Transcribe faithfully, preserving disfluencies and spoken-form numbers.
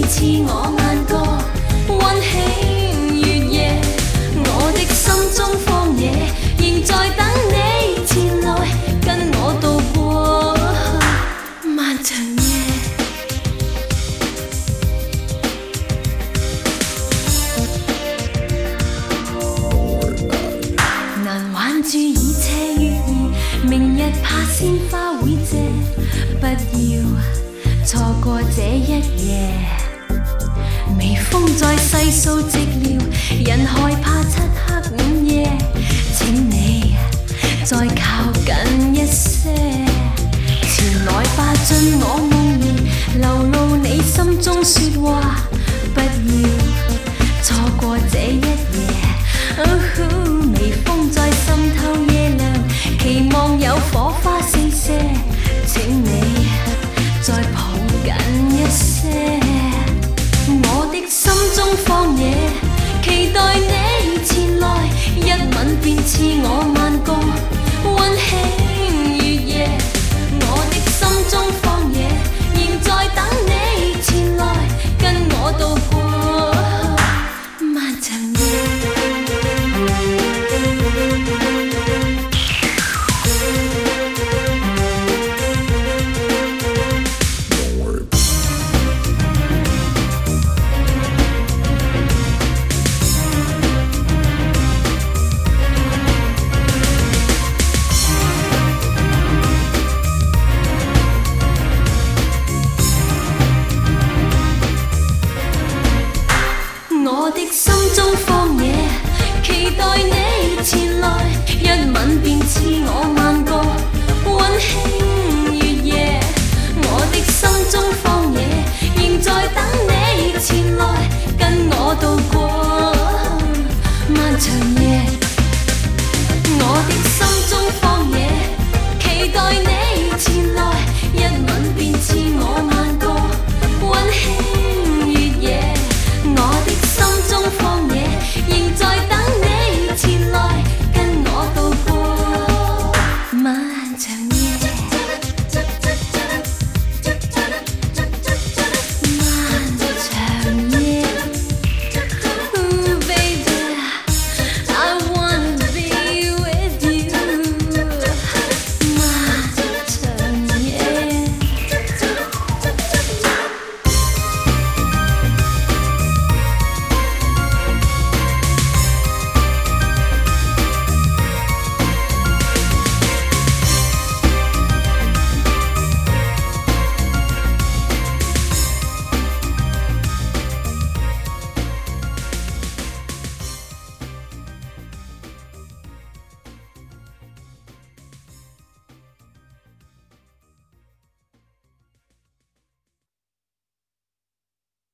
似我眼角溫馨月夜，我的心中荒野仍在等你前來，跟我渡過漫長夜。難挽住已斜月兒，明日怕鮮花會謝，不要錯過這一夜。微風在細數寂寥，人害怕漆黑午夜，請你再靠近一些，前來吧進我夢兒，流露你心中說話，不要錯過這